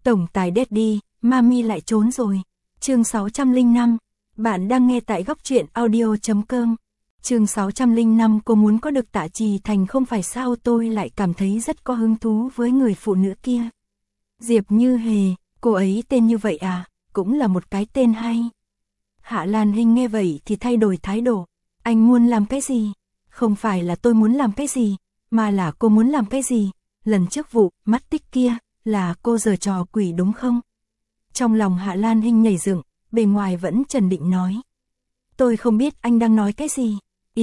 Tổng tài Daddy, Mami lại trốn rồi. Chương 605. Bạn đang nghe tại góc truyện audio.com. Chương 605. Cô muốn có được Tạ Trì Thành không phải sao? Tôi lại cảm thấy rất có hứng thú với người phụ nữ kia. Diệp Như Hề, cô ấy tên như vậy à? Cũng là một cái tên hay. Hạ Lan Hinh nghe vậy thì thay đổi thái độ. Anh muốn làm cái gì? Không phải là tôi muốn làm cái gì, mà là cô muốn làm cái gì? Lần trước vụ mắt tích kia, là cô giở trò quỷ đúng không? Trong lòng Hạ Lan Hinh nhảy dựng, bề ngoài vẫn trấn định nói. Tôi không biết anh đang nói cái gì.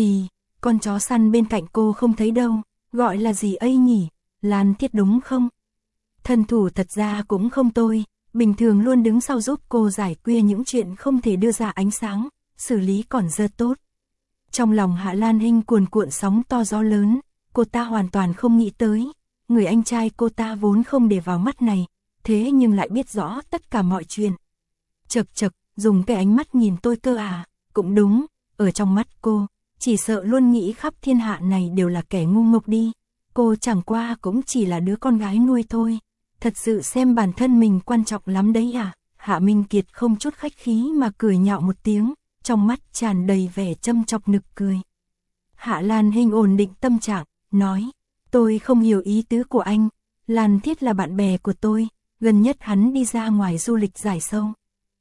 Con chó săn bên cạnh cô không thấy đâu, gọi là gì ấy nhỉ? Lan Thiết đúng không? Thân thủ thật ra cũng không tồi, bình thường luôn đứng sau giúp cô giải quyết những chuyện không thể đưa ra ánh sáng, xử lý còn rất tốt. Trong lòng Hạ Lan Hinh cuồn cuộn sóng to gió lớn, cô ta hoàn toàn không nghĩ tới, người anh trai cô ta vốn không để vào mắt này, thế nhưng lại biết rõ tất cả mọi chuyện. Chậc chậc, dùng cái ánh mắt nhìn tôi cơ à? Cũng đúng, ở trong mắt cô, chỉ sợ luôn nghĩ khắp thiên hạ này đều là kẻ ngu ngốc đi. Cô chẳng qua cũng chỉ là đứa con gái nuôi thôi. Thật sự xem bản thân mình quan trọng lắm đấy à? Hạ Minh Kiệt không chút khách khí mà cười nhạo một tiếng, trong mắt tràn đầy vẻ châm chọc nực cười. Hạ Lan Hinh ổn định tâm trạng, nói, tôi không hiểu ý tứ của anh, Lan Thiết là bạn bè của tôi, gần nhất hắn đi ra ngoài du lịch giải sâu.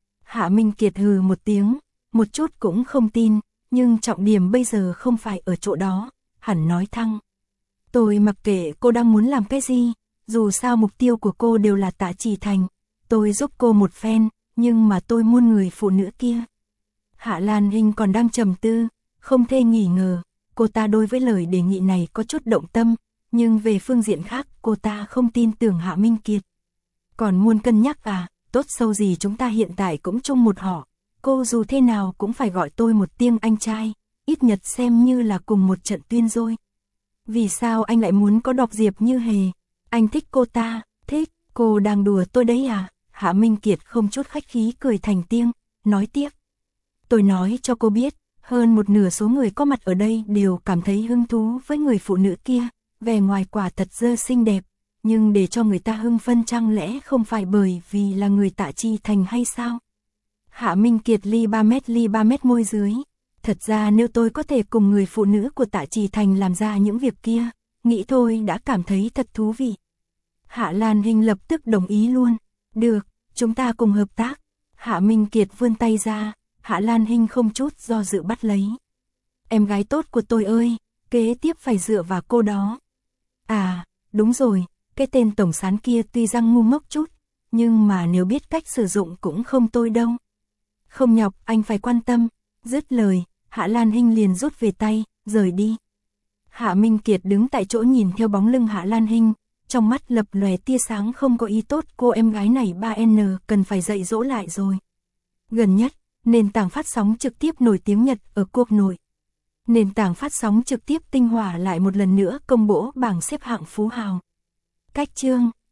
Hạ Minh Kiệt hừ một tiếng, một chút cũng không tin, nhưng trọng điểm bây giờ không phải ở chỗ đó, hẳn nói thăng. Tôi mặc kệ cô đang muốn làm cái gì, dù sao mục tiêu của cô đều là Tạ Trì Thành, tôi giúp cô một phen, nhưng mà tôi muốn người phụ nữ kia. Hạ Lan Hinh còn đang trầm tư, không thể nghi ngờ, cô ta đối với lời đề nghị này có chút động tâm, nhưng về phương diện khác cô ta không tin tưởng Hạ Minh Kiệt. Còn muốn cân nhắc à, tốt xấu gì chúng ta hiện tại cũng chung một họ, cô dù thế nào cũng phải gọi tôi một tiếng anh trai, ít nhất xem như là cùng một trận tuyên rồi. Vì sao anh lại muốn có độc Diệp Như Hề? Anh thích cô ta, thích, cô đang đùa tôi đấy à? Hạ Minh Kiệt không chút khách khí cười thành tiếng, nói tiếp. Tôi nói cho cô biết, hơn một nửa số người có mặt ở đây đều cảm thấy hứng thú với người phụ nữ kia, vẻ ngoài quả thật dơ xinh đẹp, nhưng để cho người ta hưng phân chẳng lẽ không phải bởi vì là người Tạ Trì Thành hay sao? Hạ Minh Kiệt ly 3 mét môi dưới. Thật ra nếu tôi có thể cùng người phụ nữ của Tạ Trì Thành làm ra những việc kia, nghĩ thôi đã cảm thấy thật thú vị. Hạ Lan Hinh lập tức đồng ý luôn. Được, chúng ta cùng hợp tác. Hạ Minh Kiệt vươn tay ra, Hạ Lan Hinh không chút do dự bắt lấy. Em gái tốt của tôi ơi, kế tiếp phải dựa vào cô đó. À, đúng rồi, cái tên tổng sán kia tuy rằng ngu ngốc chút, nhưng mà nếu biết cách sử dụng cũng không tồi đâu. Không nhọc, anh phải quan tâm. Dứt lời, Hạ Lan Hinh liền rút về tay, rời đi. Hạ Minh Kiệt đứng tại chỗ nhìn theo bóng lưng Hạ Lan Hinh, trong mắt lập lòe tia sáng không có ý tốt, cô em gái này 3N cần phải dạy dỗ lại rồi. Gần nhất, nền tảng phát sóng trực tiếp nổi tiếng Nhật ở quốc nội. Nền tảng phát sóng trực tiếp Tinh Hỏa lại một lần nữa công bố bảng xếp hạng phú hào. Cách chương